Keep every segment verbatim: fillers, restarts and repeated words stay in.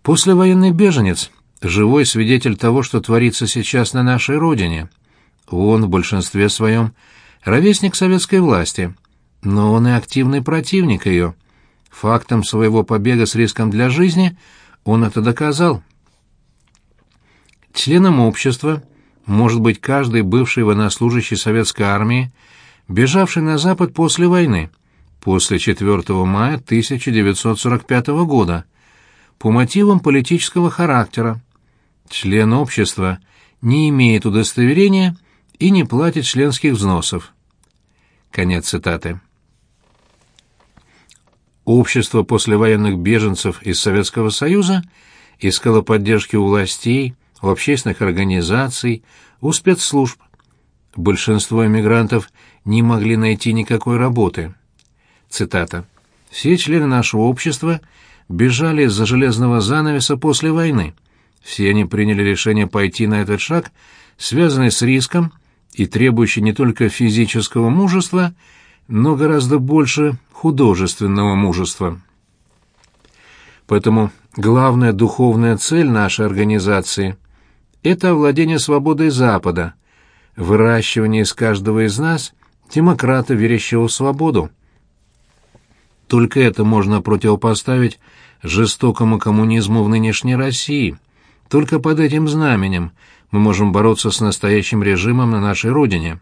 Послевоенный беженец — живой свидетель того, что творится сейчас на нашей родине. Он в большинстве своем ровесник советской власти, но он и активный противник ее. Фактом своего побега с риском для жизни он это доказал. Членом общества может быть каждый бывший военнослужащий советской армии, бежавший на Запад после войны, после четвёртого мая тысяча девятьсот сорок пятого года, по мотивам политического характера. Член общества не имеет удостоверения и не платит членских взносов. Конец цитаты. Общество послевоенных беженцев из Советского Союза искало поддержки у властей, у общественных организаций, у спецслужб. Большинство эмигрантов не могли найти никакой работы. Цитата. «Все члены нашего общества бежали из-за железного занавеса после войны. Все они приняли решение пойти на этот шаг, связанный с риском и требующий не только физического мужества, но гораздо больше художественного мужества. Поэтому главная духовная цель нашей организации — это овладение свободой Запада, выращивание из каждого из нас демократа, верящего в свободу. Только это можно противопоставить жестокому коммунизму в нынешней России. Только под этим знаменем мы можем бороться с настоящим режимом на нашей родине».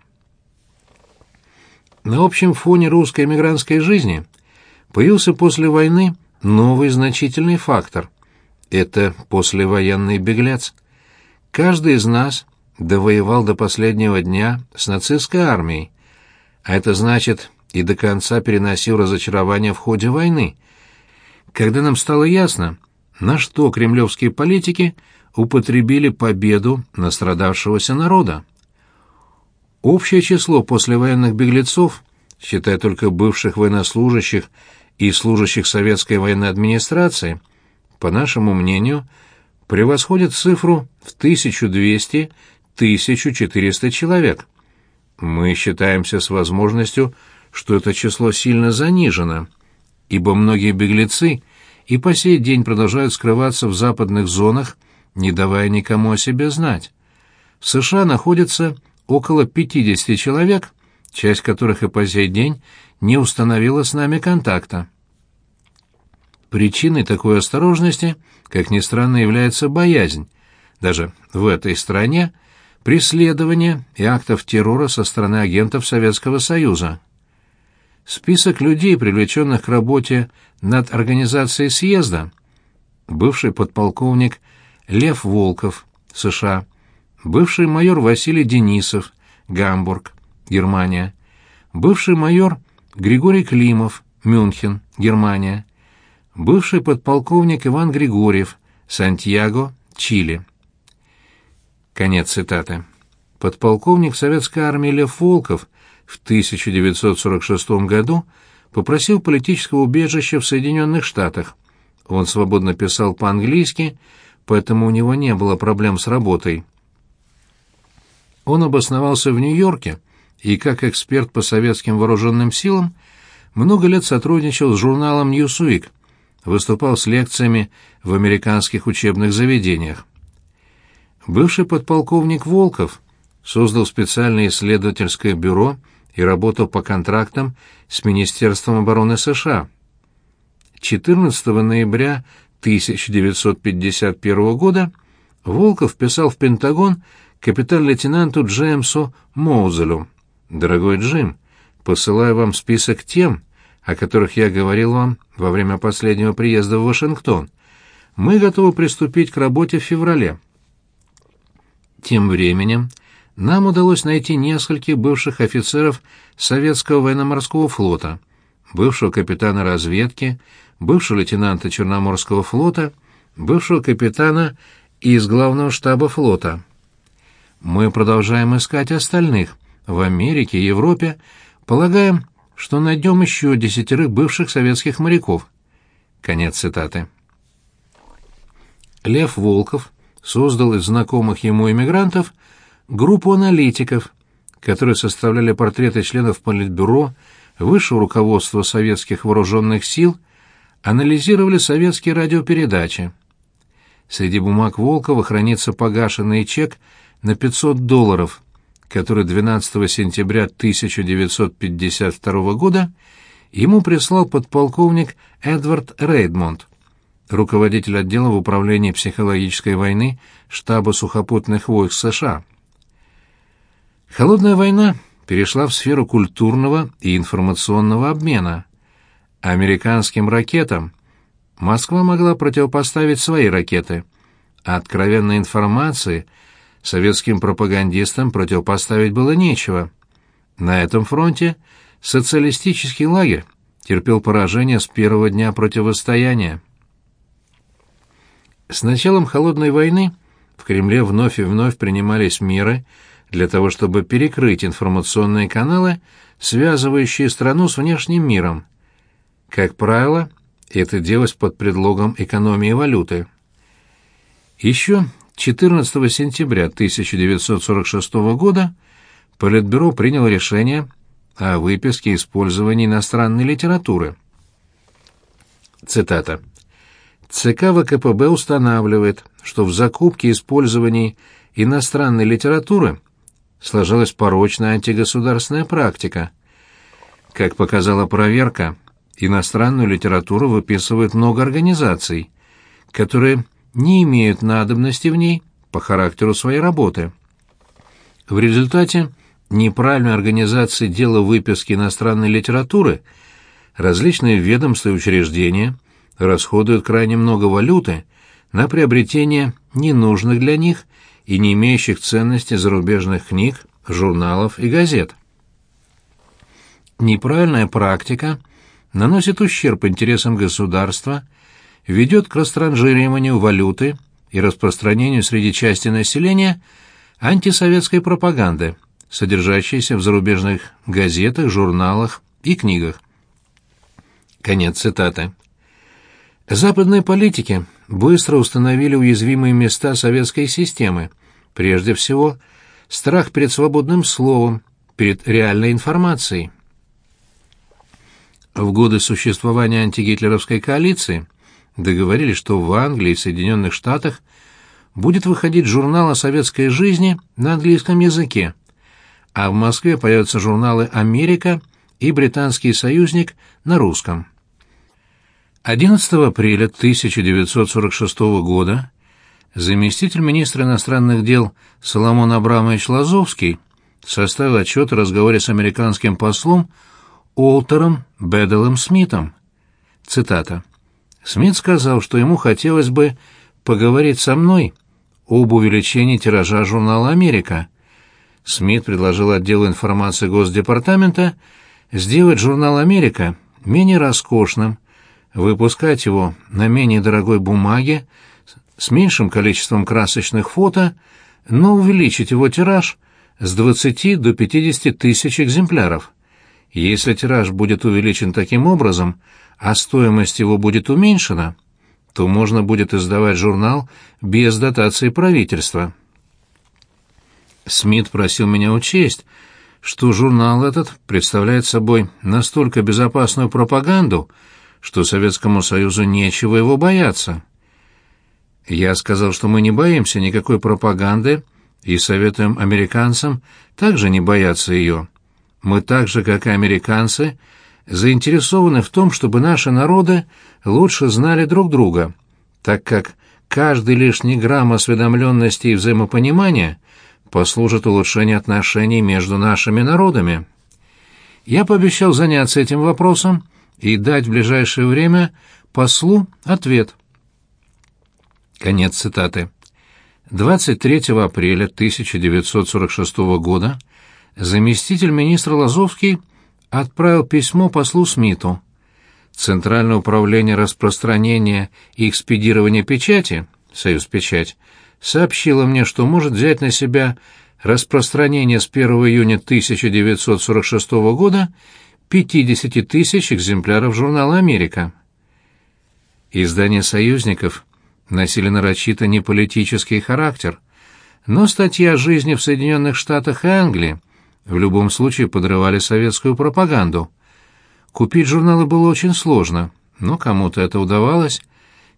На общем фоне русской эмигрантской жизни появился после войны новый значительный фактор — это послевоенный беглец. Каждый из нас довоевал до последнего дня с нацистской армией, а это значит и до конца переносил разочарование в ходе войны, когда нам стало ясно, на что кремлевские политики употребили победу настрадавшегося народа. Общее число послевоенных беглецов, считая только бывших военнослужащих и служащих советской военной администрации, по нашему мнению, превосходит цифру в тысячу двести — тысячу четыреста человек. Мы считаемся с возможностью, что это число сильно занижено, ибо многие беглецы и по сей день продолжают скрываться в западных зонах, не давая никому о себе знать. В США находится около пятидесяти человек, часть которых и по сей день не установила с нами контакта. Причиной такой осторожности, как ни странно, является боязнь, даже в этой стране, преследования и актов террора со стороны агентов Советского Союза. Список людей, привлеченных к работе над организацией съезда: бывший подполковник Лев Волков, США, бывший майор Василий Денисов, Гамбург, Германия, бывший майор Григорий Климов, Мюнхен, Германия, бывший подполковник Иван Григорьев, Сантьяго, Чили. Конец цитаты. Подполковник советской армии Лев Волков в тысяча девятьсот сорок шестом году попросил политического убежища в Соединенных Штатах. Он свободно писал по-английски, поэтому у него не было проблем с работой. Он обосновался в Нью-Йорке и, как эксперт по советским вооруженным силам, много лет сотрудничал с журналом «Ньюсуик», выступал с лекциями в американских учебных заведениях. Бывший подполковник Волков создал специальное исследовательское бюро и работал по контрактам с Министерством обороны США. четырнадцатого ноября тысяча девятьсот пятьдесят первого года Волков писал в Пентагон капитан-лейтенанту Джеймсу Моузелю: «Дорогой Джим, посылаю вам список тем, о которых я говорил вам во время последнего приезда в Вашингтон. Мы готовы приступить к работе в феврале». Тем временем нам удалось найти нескольких бывших офицеров Советского военно-морского флота, бывшего капитана разведки, бывшего лейтенанта Черноморского флота, бывшего капитана из главного штаба флота. Мы продолжаем искать остальных в Америке и Европе, полагаем, что найдем еще десятерых бывших советских моряков. Конец цитаты. Лев Волков создал из знакомых ему эмигрантов группу аналитиков, которые составляли портреты членов Политбюро, высшего руководства советских вооруженных сил, анализировали советские радиопередачи. Среди бумаг Волкова хранится погашенный чек на пятьсот долларов, который двенадцатого сентября тысяча девятьсот пятьдесят второго года ему прислал подполковник Эдвард Рейдмонд, руководитель отдела в управлении психологической войны штаба сухопутных войск США. Холодная война перешла в сферу культурного и информационного обмена. Американским ракетам Москва могла противопоставить свои ракеты, а откровенной информации советским пропагандистам противопоставить было нечего. На этом фронте социалистический лагерь терпел поражение с первого дня противостояния. С началом Холодной войны в Кремле вновь и вновь принимались меры для того, чтобы перекрыть информационные каналы, связывающие страну с внешним миром. Как правило, это делалось под предлогом экономии валюты. Еще четырнадцатого сентября тысяча девятьсот сорок шестого года Политбюро приняло решение о выписке и использовании иностранной литературы. Цитата. ЦК ВКПБ устанавливает, что в закупке и использовании иностранной литературы сложилась порочная антигосударственная практика. Как показала проверка, иностранную литературу выписывают много организаций, которые не имеют надобности в ней по характеру своей работы. В результате неправильной организации дела выписки иностранной литературы различные ведомства и учреждения расходуют крайне много валюты на приобретение ненужных для них и не имеющих ценности зарубежных книг, журналов и газет. Неправильная практика наносит ущерб интересам государства, ведет к растранжириванию валюты и распространению среди части населения антисоветской пропаганды, содержащейся в зарубежных газетах, журналах и книгах. Конец цитаты. Западные политики быстро установили уязвимые места советской системы, прежде всего страх перед свободным словом, перед реальной информацией. В годы существования антигитлеровской коалиции договорились, что в Англии и Соединенных Штатах будет выходить журнал о советской жизни на английском языке, а в Москве появятся журналы «Америка» и «Британский союзник» на русском. одиннадцатого апреля тысяча девятьсот сорок шестого года заместитель министра иностранных дел Соломон Абрамович Лазовский составил отчет о разговоре с американским послом Уолтером Бэделом Смитом. Цитата. «Смит сказал, что ему хотелось бы поговорить со мной об увеличении тиража журнала «Америка». Смит предложил отделу информации Госдепартамента сделать журнал «Америка» менее роскошным, выпускать его на менее дорогой бумаге, с меньшим количеством красочных фото, но увеличить его тираж с двадцати до пятидесяти тысяч экземпляров. Если тираж будет увеличен таким образом, а стоимость его будет уменьшена, то можно будет издавать журнал без дотации правительства. Смит просил меня учесть, что журнал этот представляет собой настолько безопасную пропаганду, что Советскому Союзу нечего его бояться. Я сказал, что мы не боимся никакой пропаганды и советуем американцам также не бояться ее. Мы так же, как и американцы, заинтересованы в том, чтобы наши народы лучше знали друг друга, так как каждый лишний грамм осведомленности и взаимопонимания послужит улучшению отношений между нашими народами. Я пообещал заняться этим вопросом и дать в ближайшее время послу ответ. Конец цитаты. двадцать третьего апреля тысяча девятьсот сорок шестого года заместитель министра Лазовский отправил письмо послу Смиту. Центральное управление распространения и экспедирования печати, Союзпечать, сообщило мне, что может взять на себя распространение с первого июня тысяча девятьсот сорок шестого года пятидесяти тысяч экземпляров журнала «Америка». Издания союзников носили нарочито неполитический характер, но статьи о жизни в Соединенных Штатах и Англии в любом случае подрывали советскую пропаганду. Купить журналы было очень сложно, но кому-то это удавалось.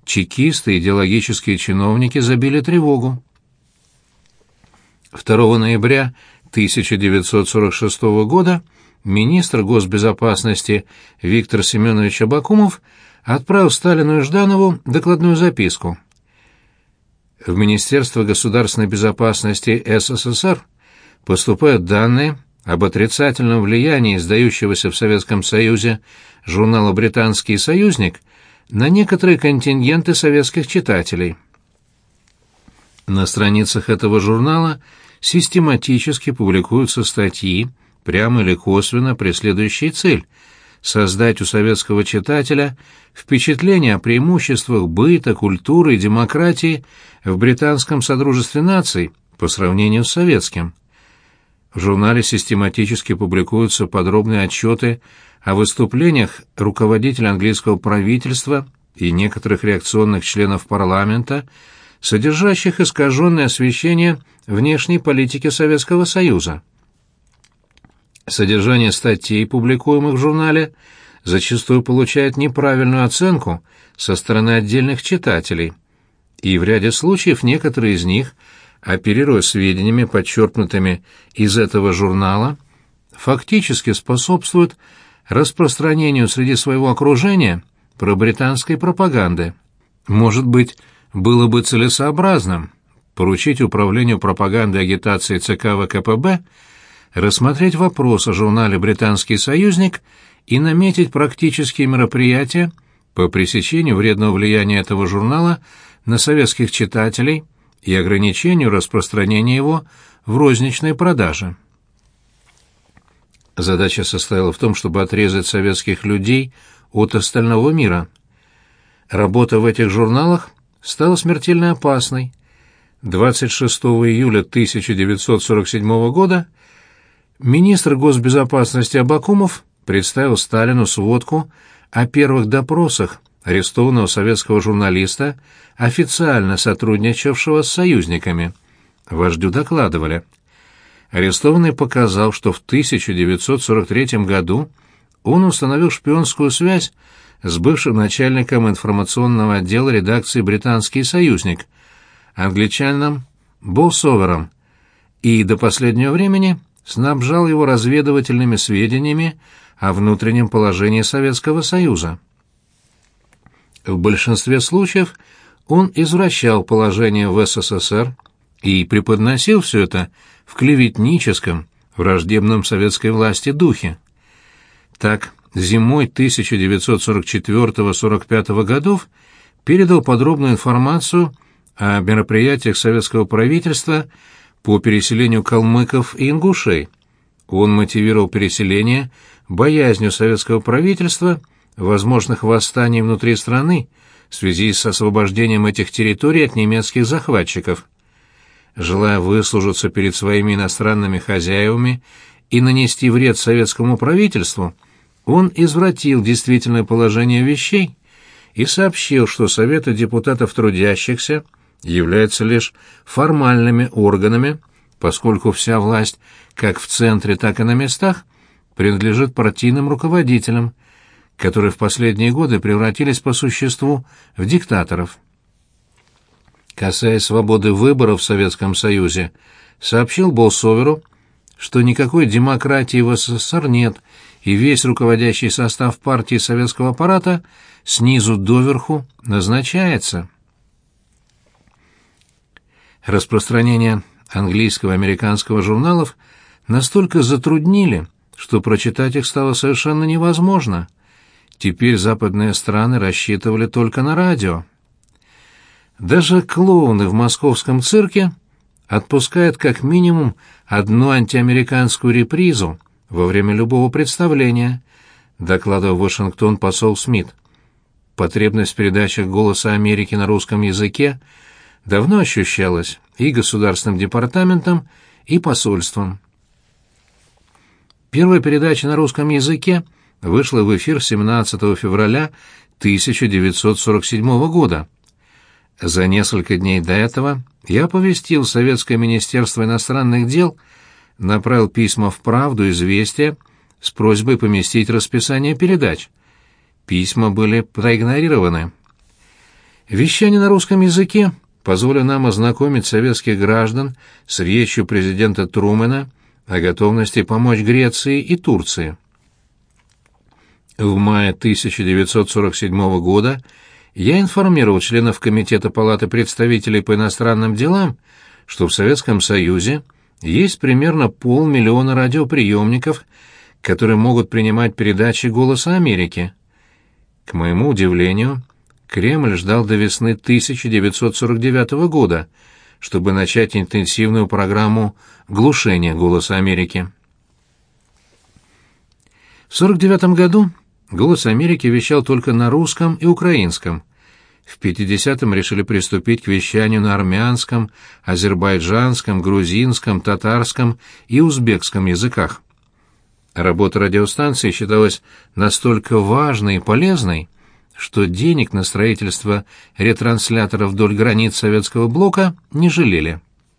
чекисты и идеологические чиновники забили тревогу. второго ноября тысяча девятьсот сорок шестого года министр госбезопасности Виктор Семенович Абакумов отправил Сталину и Жданову докладную записку. В Министерство государственной безопасности СССР поступают данные об отрицательном влиянии издающегося в Советском Союзе журнала «Британский союзник» на некоторые контингенты советских читателей. На страницах этого журнала систематически публикуются статьи, прямо или косвенно преследующие цель – создать у советского читателя впечатление о преимуществах быта, культуры и демократии в британском содружестве наций по сравнению с советским. В журнале систематически публикуются подробные отчеты о выступлениях руководителя английского правительства и некоторых реакционных членов парламента, содержащих искаженное освещение внешней политики Советского Союза. Содержание статей, публикуемых в журнале, зачастую получает неправильную оценку со стороны отдельных читателей, и в ряде случаев некоторые из них, оперируя сведениями, подчеркнутыми из этого журнала, фактически способствуют распространению среди своего окружения пробританской пропаганды. Может быть, было бы целесообразным поручить Управлению пропаганды и агитации ЦК ВКПБ рассмотреть вопрос о журнале «Британский союзник» и наметить практические мероприятия по пресечению вредного влияния этого журнала на советских читателей и ограничению распространения его в розничной продаже. Задача состояла в том, чтобы отрезать советских людей от остального мира. Работа в этих журналах стала смертельно опасной. двадцать шестого июля тысяча девятьсот сорок седьмого года министр госбезопасности Абакумов представил Сталину сводку о первых допросах арестованного советского журналиста, официально сотрудничавшего с союзниками. Вождю докладывали. Арестованный показал, что в тысяча девятьсот сорок третьем году он установил шпионскую связь с бывшим начальником информационного отдела редакции «Британский союзник», англичанином Болсовером, и до последнего времени снабжал его разведывательными сведениями о внутреннем положении Советского Союза. В большинстве случаев он извращал положение в СССР и преподносил все это в клеветническом, враждебном советской власти духе. Так, зимой тысяча девятьсот сорок четвёртого — сорок пятого годов передал подробную информацию о мероприятиях советского правительства по переселению калмыков и ингушей. Он мотивировал переселение боязнью советского правительства возможных восстаний внутри страны в связи с освобождением этих территорий от немецких захватчиков. Желая выслужиться перед своими иностранными хозяевами и нанести вред советскому правительству, он извратил действительное положение вещей и сообщил, что Советы депутатов трудящихся являются лишь формальными органами, поскольку вся власть, как в центре, так и на местах, принадлежит партийным руководителям, которые в последние годы превратились по существу в диктаторов. Касаясь свободы выбора в Советском Союзе, сообщил Болсоверу, что никакой демократии в СССР нет, и весь руководящий состав партии советского аппарата снизу доверху назначается. Распространение английского и американского журналов настолько затруднили, что прочитать их стало совершенно невозможно. Теперь западные страны рассчитывали только на радио. Даже клоуны в московском цирке отпускают как минимум одну антиамериканскую репризу во время любого представления, докладывал в Вашингтон посол Смит. Потребность в передачах «Голоса Америки» на русском языке давно ощущалась и государственным департаментом, и посольством. Первая передача на русском языке вышла в эфир семнадцатого февраля тысяча девятьсот сорок седьмого года. За несколько дней до этого я оповестил Советское министерство иностранных дел, направил письма в «Правду», «Известия» с просьбой поместить расписание передач. Письма были проигнорированы. Вещание на русском языке позволило нам ознакомить советских граждан с речью президента Трумэна о готовности помочь Греции и Турции. В мае тысяча девятьсот сорок седьмого года я информировал членов Комитета Палаты представителей по иностранным делам, что в Советском Союзе есть примерно полмиллиона радиоприемников, которые могут принимать передачи «Голоса Америки». К моему удивлению, Кремль ждал до весны тысяча девятьсот сорок девятого года, чтобы начать интенсивную программу глушения «Голоса Америки». В сорок девятом году «Голос Америки» вещал только на русском и украинском. В пятидесятом решили приступить к вещанию на армянском, азербайджанском, грузинском, татарском и узбекском языках. Работа радиостанции считалась настолько важной и полезной, что денег на строительство ретрансляторов вдоль границ советского блока не жалели.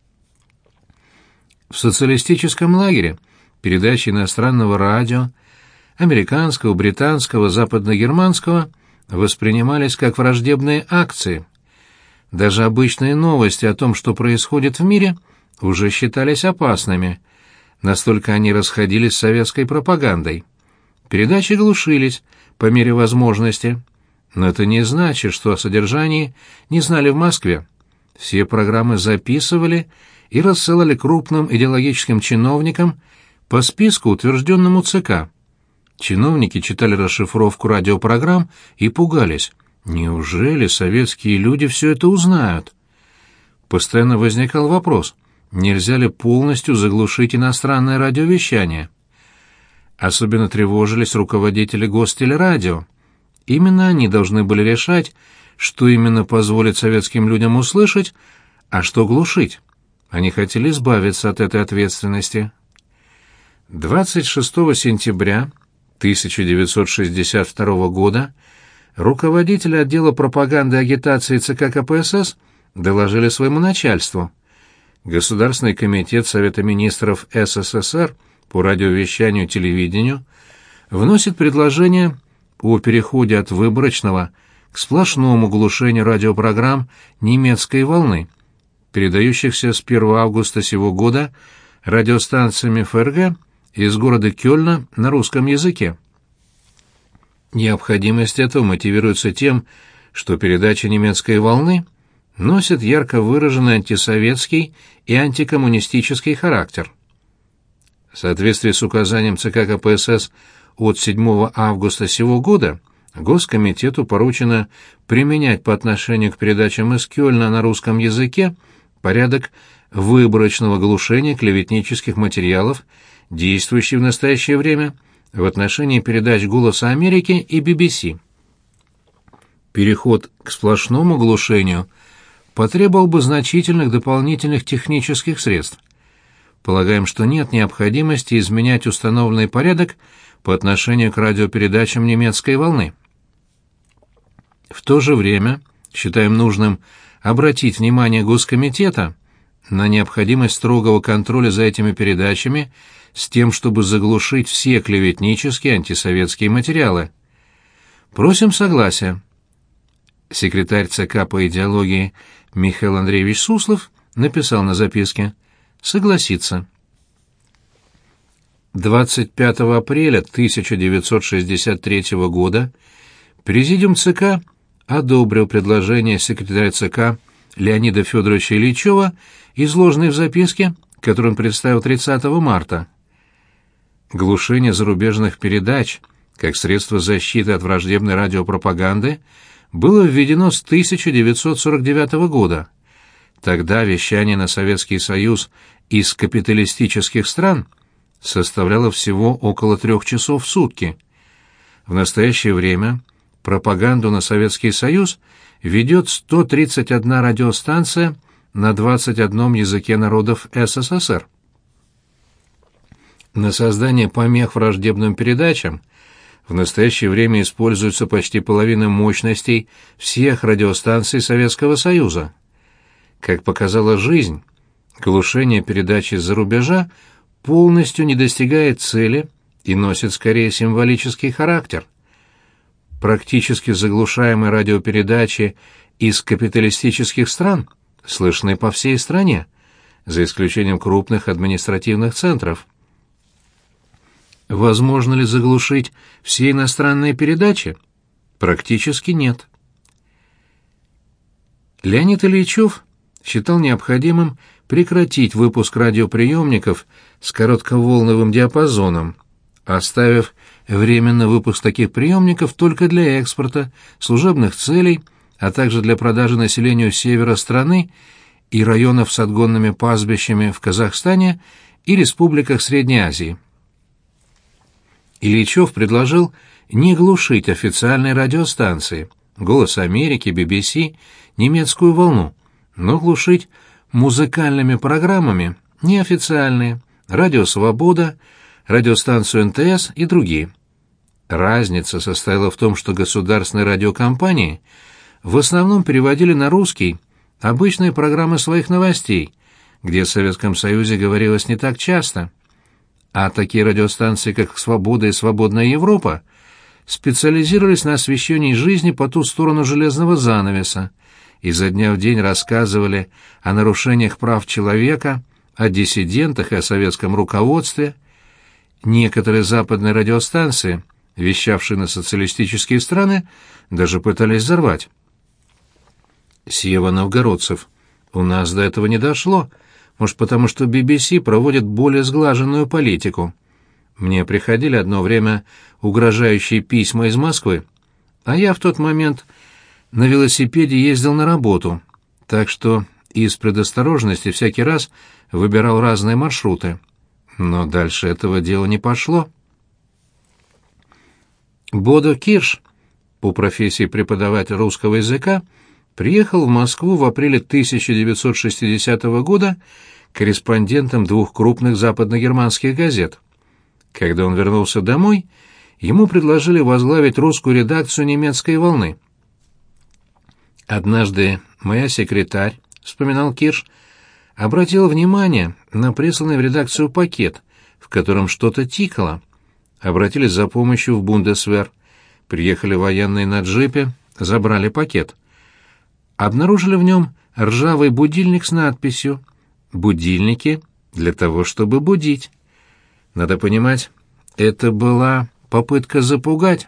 В социалистическом лагере передачи иностранного радио, американского, британского, западногерманского воспринимались как враждебные акции. Даже обычные новости о том, что происходит в мире, уже считались опасными. Настолько они расходились с советской пропагандой. Передачи глушились по мере возможности. Но это не значит, что о содержании не знали в Москве. Все программы записывали и рассылали крупным идеологическим чиновникам по списку, утвержденному ЦК. Чиновники читали расшифровку радиопрограмм и пугались. Неужели советские люди все это узнают? Постоянно возникал вопрос, нельзя ли полностью заглушить иностранное радиовещание. Особенно тревожились руководители Гостелерадио. Именно они должны были решать, что именно позволит советским людям услышать, а что глушить. Они хотели избавиться от этой ответственности. двадцать шестого сентября тысяча девятьсот шестьдесят второго года руководители отдела пропаганды и агитации ЦК КПСС доложили своему начальству. Государственный комитет Совета министров СССР по радиовещанию и телевидению вносит предложение о переходе от выборочного к сплошному глушению радиопрограмм немецкой волны, передающихся с первого августа сего года радиостанциями ФРГ из города Кёльна на русском языке. Необходимость этого мотивируется тем, что передачи немецкой волны носят ярко выраженный антисоветский и антикоммунистический характер. В соответствии с указанием ЦК КПСС от седьмого августа сего года Госкомитету поручено применять по отношению к передачам из Кёльна на русском языке порядок выборочного глушения клеветнических материалов, действующий в настоящее время в отношении передач «Голоса Америки» и би би си. Переход к сплошному глушению потребовал бы значительных дополнительных технических средств. Полагаем, что нет необходимости изменять установленный порядок по отношению к радиопередачам немецкой волны. В то же время считаем нужным обратить внимание Госкомитета на необходимость строгого контроля за этими передачами с тем, чтобы заглушить все клеветнические антисоветские материалы. Просим согласия. Секретарь ЦК по идеологии Михаил Андреевич Суслов написал на записке «Согласиться». двадцать пятого апреля тысяча девятьсот шестьдесят третьего года Президиум ЦК одобрил предложение секретаря ЦК Леонида Федоровича Ильичева, изложенное в записке, которую он представил тридцатого марта. Глушение зарубежных передач, как средство защиты от враждебной радиопропаганды, было введено с тысяча девятьсот сорок девятого года. Тогда вещание на Советский Союз из капиталистических стран составляло всего около трех часов в сутки. В настоящее время пропаганду на Советский Союз ведет сто тридцать одна радиостанция на двадцать одном языке народов СССР. На создание помех враждебным передачам в настоящее время используется почти половина мощностей всех радиостанций Советского Союза. Как показала жизнь, глушение передач из-за рубежа полностью не достигает цели и носит скорее символический характер. Практически заглушаемые радиопередачи из капиталистических стран слышны по всей стране, за исключением крупных административных центров. Возможно ли заглушить все иностранные передачи? Практически нет. Леонид Ильичев считал необходимым прекратить выпуск радиоприемников с коротковолновым диапазоном, оставив временно выпуск таких приемников только для экспорта, служебных целей, а также для продажи населению севера страны и районов с отгонными пастбищами в Казахстане и республиках Средней Азии. Ильичев предложил не глушить официальные радиостанции «Голос Америки», би би си, «Немецкую волну», но глушить музыкальными программами неофициальные «Радио Свобода», радиостанцию эн тэ эс и другие. Разница состояла в том, что государственные радиокомпании в основном переводили на русский обычные программы своих новостей, где в Советском Союзе говорилось не так часто, а такие радиостанции, как «Свобода» и «Свободная Европа», специализировались на освещении жизни по ту сторону железного занавеса, изо дня в день рассказывали о нарушениях прав человека, о диссидентах и о советском руководстве. Некоторые западные радиостанции, вещавшие на социалистические страны, даже пытались взорвать. Сева Новгородцев. У нас до этого не дошло, может, потому что би би си проводит более сглаженную политику. Мне приходили одно время угрожающие письма из Москвы, а я в тот момент на велосипеде ездил на работу, так что из предосторожности всякий раз выбирал разные маршруты. Но дальше этого дела не пошло. Бодо Кирш, по профессии преподаватель русского языка, приехал в Москву в апреле тысяча девятьсот шестидесятого года корреспондентом двух крупных западногерманских газет. Когда он вернулся домой, ему предложили возглавить русскую редакцию «Немецкой волны». «Однажды моя секретарь», — вспоминал Кирш, — обратила внимание на присланный в редакцию пакет, в котором что-то тикало. Обратились за помощью в Бундесвер. Приехали военные на джипе, забрали пакет. Обнаружили в нем ржавый будильник с надписью «Будильники для того, чтобы будить». Надо понимать, это была попытка запугать.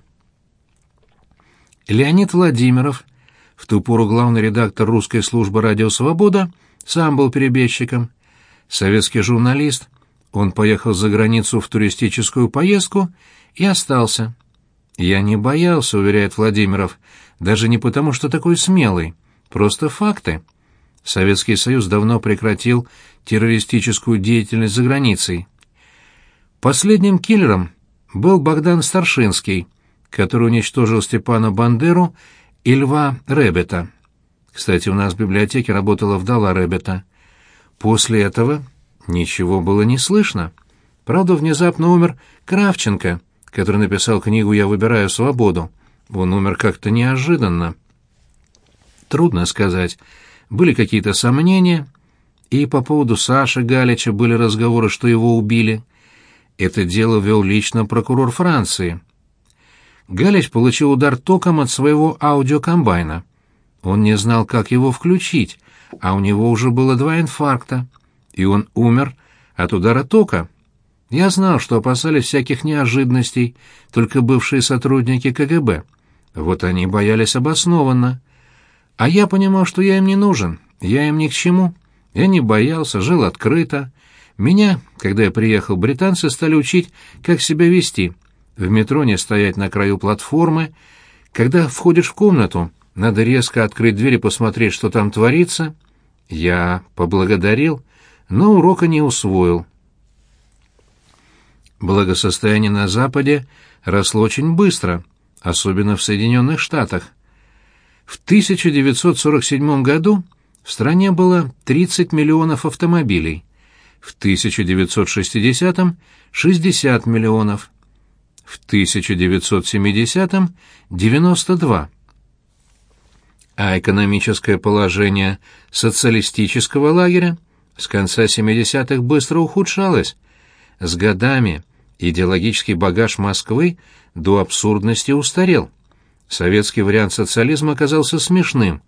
Леонид Владимиров, в ту пору главный редактор русской службы «Радио Свобода», сам был перебежчиком. Советский журналист, он поехал за границу в туристическую поездку и остался. «Я не боялся», — уверяет Владимиров, — «даже не потому, что такой смелый. Просто факты. Советский Союз давно прекратил террористическую деятельность за границей. Последним киллером был Богдан Старшинский, который уничтожил Степана Бандеру и Льва Ребета. Кстати, у нас в библиотеке работала вдова Ребета. После этого ничего было не слышно. Правда, внезапно умер Кравченко, который написал книгу «Я выбираю свободу». Он умер как-то неожиданно. Трудно сказать. Были какие-то сомнения, и по поводу Саши Галича были разговоры, что его убили. Это дело вел лично прокурор Франции. Галич получил удар током от своего аудиокомбайна. Он не знал, как его включить, а у него уже было два инфаркта, и он умер от удара тока. Я знал, что опасались всяких неожиданностей только бывшие сотрудники ка гэ бэ. Вот они боялись обоснованно. А я понимал, что я им не нужен, я им ни к чему. Я не боялся, жил открыто. Меня, когда я приехал, британцы стали учить, как себя вести. В метро не стоять на краю платформы. Когда входишь в комнату, надо резко открыть дверь и посмотреть, что там творится. Я поблагодарил, но урока не усвоил. Благосостояние на Западе росло очень быстро, особенно в Соединенных Штатах. В тысяча девятьсот сорок седьмом году в стране было тридцать миллионов автомобилей, в тысяча девятьсот шестидесятом — шестьдесят миллионов, в тысяча девятьсот семидесятом — девяносто два. А экономическое положение социалистического лагеря с конца семидесятых быстро ухудшалось. С годами идеологический багаж Москвы до абсурдности устарел. Советский вариант социализма оказался смешным,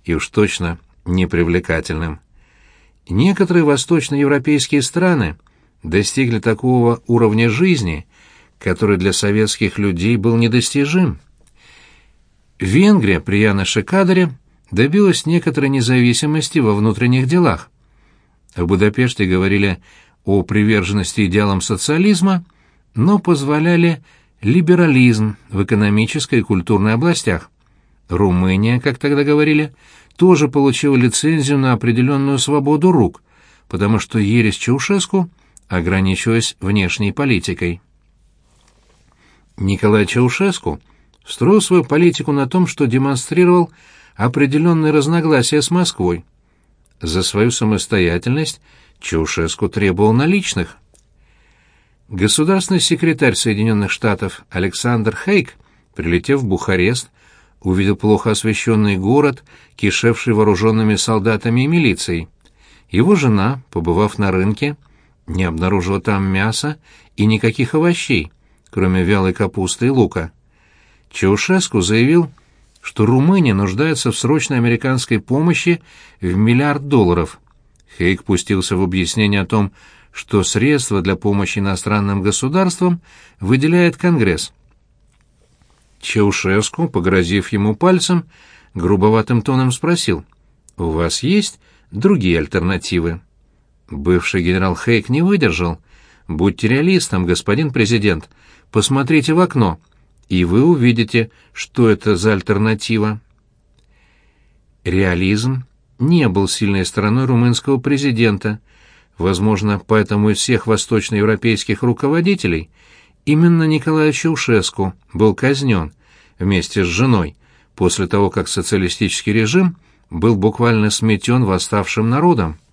и уж точно непривлекательным. Некоторые восточноевропейские страны достигли такого уровня жизни, который для советских людей был недостижим. Венгрия при Яноше Кадаре добилась некоторой независимости во внутренних делах. В Будапеште говорили о приверженности идеалам социализма, но позволяли либерализм в экономической и культурной областях. Румыния, как тогда говорили, тоже получила лицензию на определенную свободу рук, потому что ересь Чаушеску ограничивалась внешней политикой. Николай Чаушеску строил свою политику на том, что демонстрировал определенные разногласия с Москвой. За свою самостоятельность Чаушеску требовал наличных. Государственный секретарь Соединенных Штатов Александр Хейг, прилетев в Бухарест, увидел плохо освещенный город, кишевший вооруженными солдатами и милицией. Его жена, побывав на рынке, не обнаружила там мяса и никаких овощей, кроме вялой капусты и лука. Чаушеску заявил, что Румыния нуждается в срочной американской помощи в миллиард долларов. Хейг пустился в объяснение о том, что средства для помощи иностранным государствам выделяет Конгресс. Чаушеску, погрозив ему пальцем, грубоватым тоном спросил: «У вас есть другие альтернативы?» Бывший генерал Хейг не выдержал. «Будьте реалистом, господин президент. Посмотрите в окно, и вы увидите, что это за альтернатива». Реализм не был сильной стороной румынского президента. Возможно, поэтому из всех восточноевропейских руководителей именно Николай Чаушеску был казнен вместе с женой после того, как социалистический режим был буквально сметен восставшим народом.